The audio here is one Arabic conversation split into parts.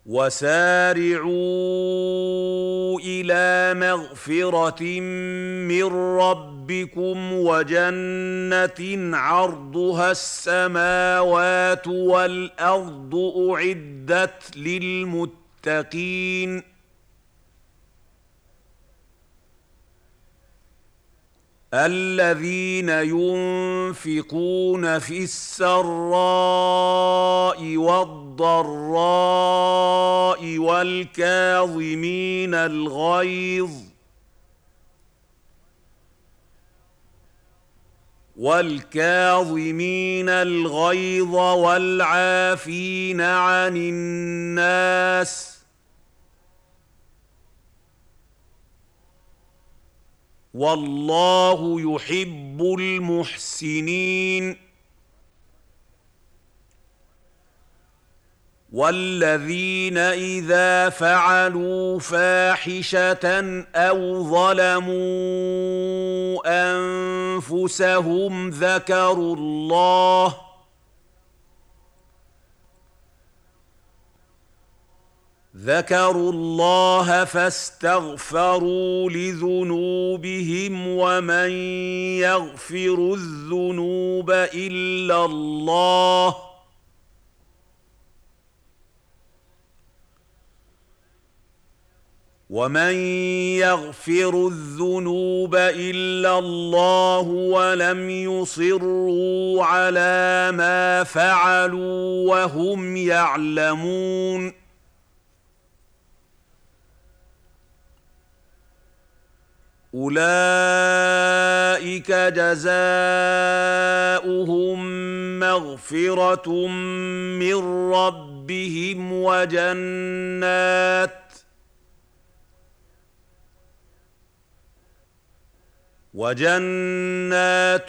وسارعوا إلى مغفرة من ربكم وجنة عرضها السماوات والأرض أعدت للمتقين الذين ينفقون في السراء والضراء والكاظمين الغيظ والعافين عن الناس والله يحب المحسنين والذين إذا فعلوا فاحشة أو ظلموا أنفسهم ذكروا الله فاستغفروا لذنوبهم ومن يغفر الذنوب إلا الله ولم يصروا على ما فعلوا وهم يعلمون أولئك جزاؤهم مغفرة من ربهم وجنات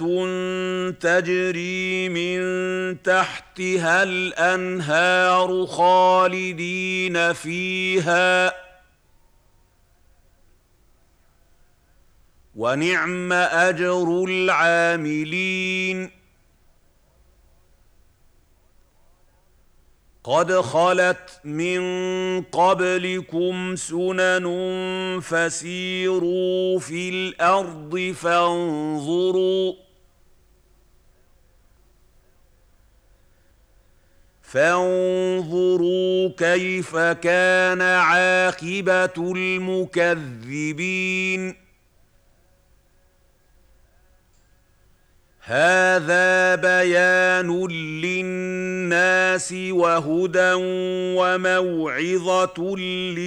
تجري من تحتها الأنهار خالدين فيها ونعم أجر العاملين قد خلت من قبلكم سنن فسيروا في الأرض فانظروا كيف كان عاقبة المكذبين هذا بيان للناس وهدى وموعظة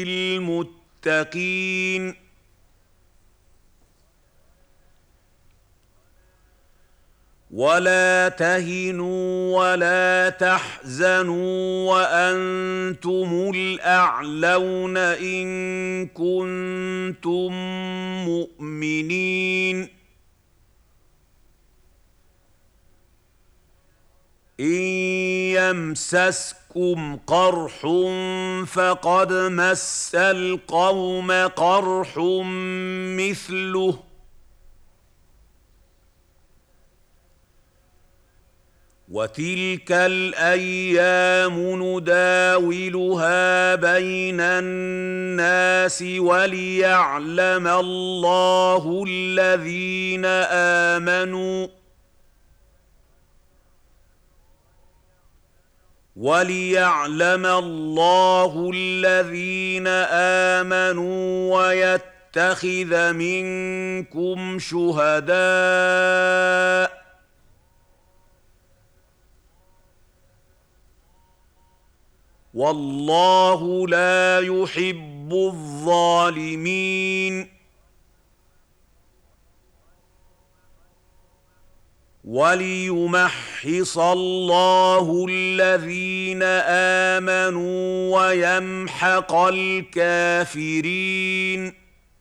للمتقين ولا تهنوا ولا تحزنوا وأنتم الأعلون إن كنتم مؤمنين إن يمسسكم قرح فقد مس القوم قرح مثله وتلك الأيام نداولها بين الناس وليعلم الله الذين آمنوا ويتخذ منكم شهداء والله لا يحب الظالمين وليمحص الله الذين آمنوا ويمحق الكافرين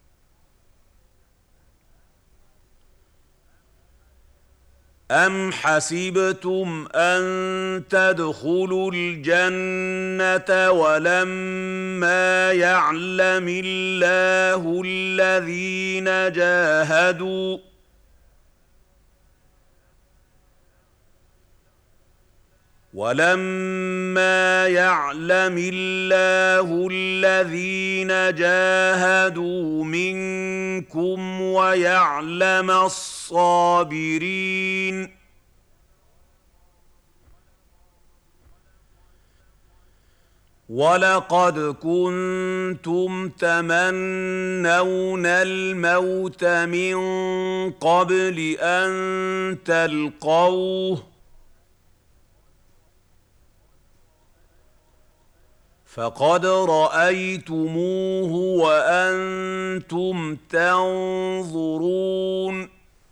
أم حسبتم أن تدخلوا الجنة ولما يعلم الله الذين ولما يعلم الله الذين جاهدوا منكم ويعلم الصابرين. ولقد كنتم تمنون الموت من قبل أن تلقوه فقد رأيتموه وأنتم تنظرون.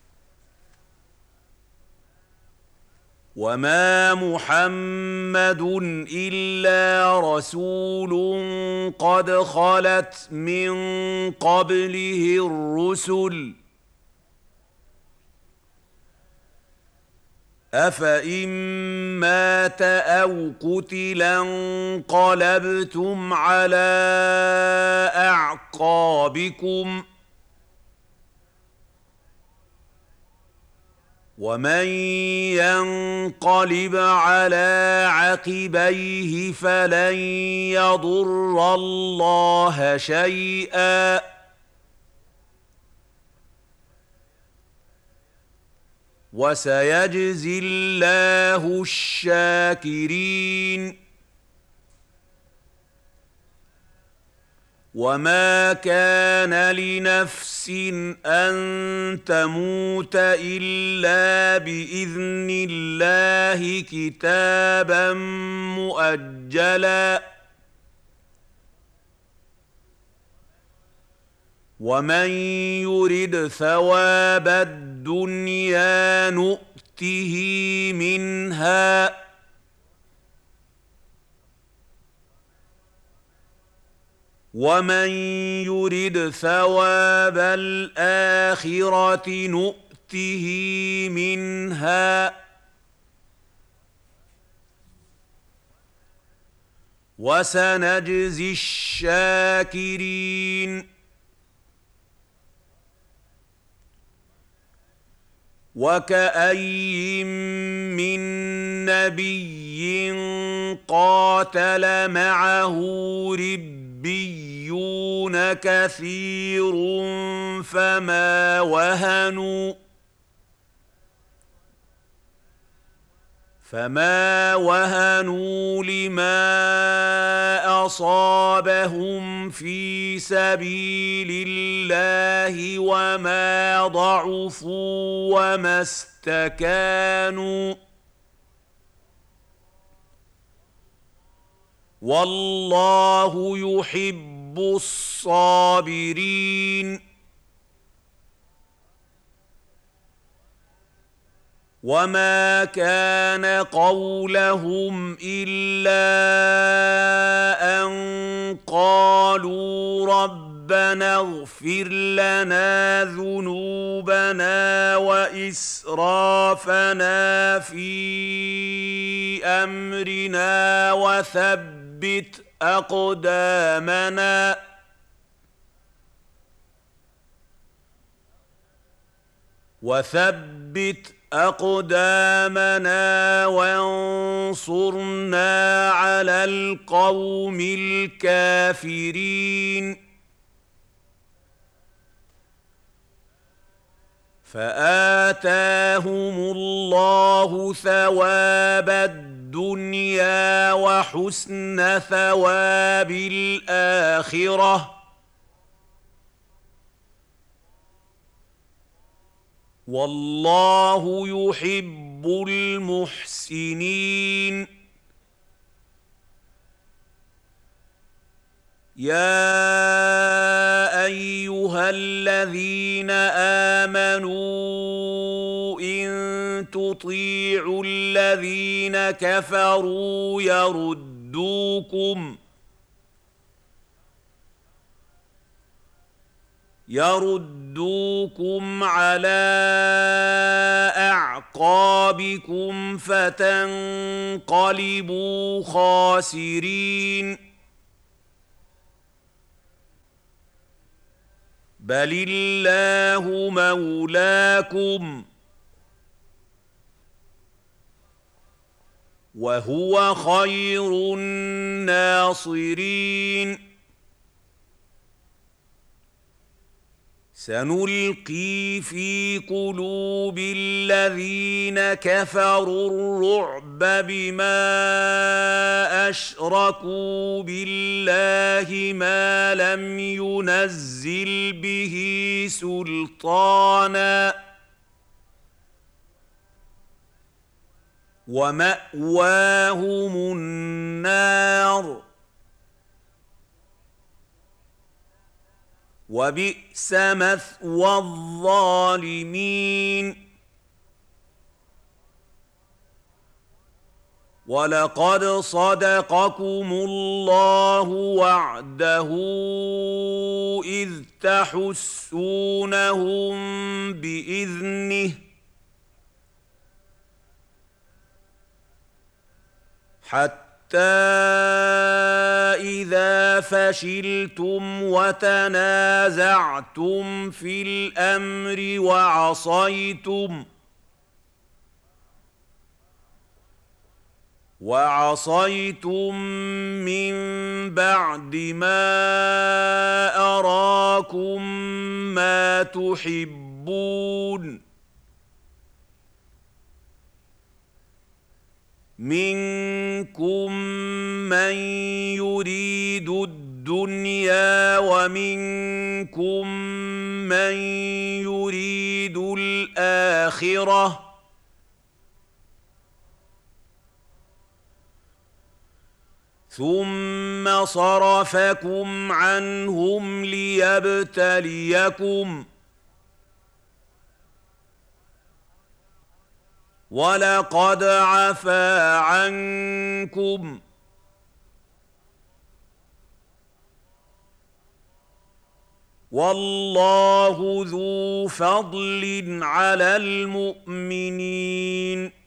وما محمد إلا رسول قد خلت من قبله الرسل أفإن مات أو قتلا انقلبتم على أعقابكم ومن ينقلب على عقبيه فلن يضر الله شيئا وسيجزي الله الشاكرين. وما كان لنفس أن تموت إلا بإذن الله كتابا مؤجلا ومن يرد ثواب الدنيا نؤته منها ومن يرد ثواب الآخرة نؤته منها وسنجزي الشاكرين. وكأي من نبي قاتل معه ربيون كثير فما وهنوا لما أصابهم في سبيل الله وما ضعفوا وما استكانوا والله يحب الصابرين. وما كان قولهم إلا أن قالوا ربنا اغفر لنا ذنوبنا وإسرافنا في أمرنا وثبت أقدامنا وانصرنا على القوم الكافرين. فآتاهم الله ثواب الدنيا وحسن ثواب الآخرة والله يحب المحسنين. يا أيها الذين آمنوا إن تطيعوا الذين كفروا يردوكم على أعقابكم فتنقلبوا خاسرين. بل الله مولاكم وهو خير الناصرين. سنلقي في قلوب الذين كفروا الرعب بما اشركوا بالله ما لم ينزل به سلطانا ومأواهم النار وبئس مثوى الظالمين. ولقد صدقكم الله وعده إذ تحسونهم بإذنه حتى إذا فشلتم وتنازعتم في الأمر وعصيتم من بعد ما أراكم ما تحبون منكم من يريد الدنيا ومنكم من يريد الآخرة ثم صرفكم عنهم ليبتليكم ولقد عفا عنكم والله ذو فضل على المؤمنين.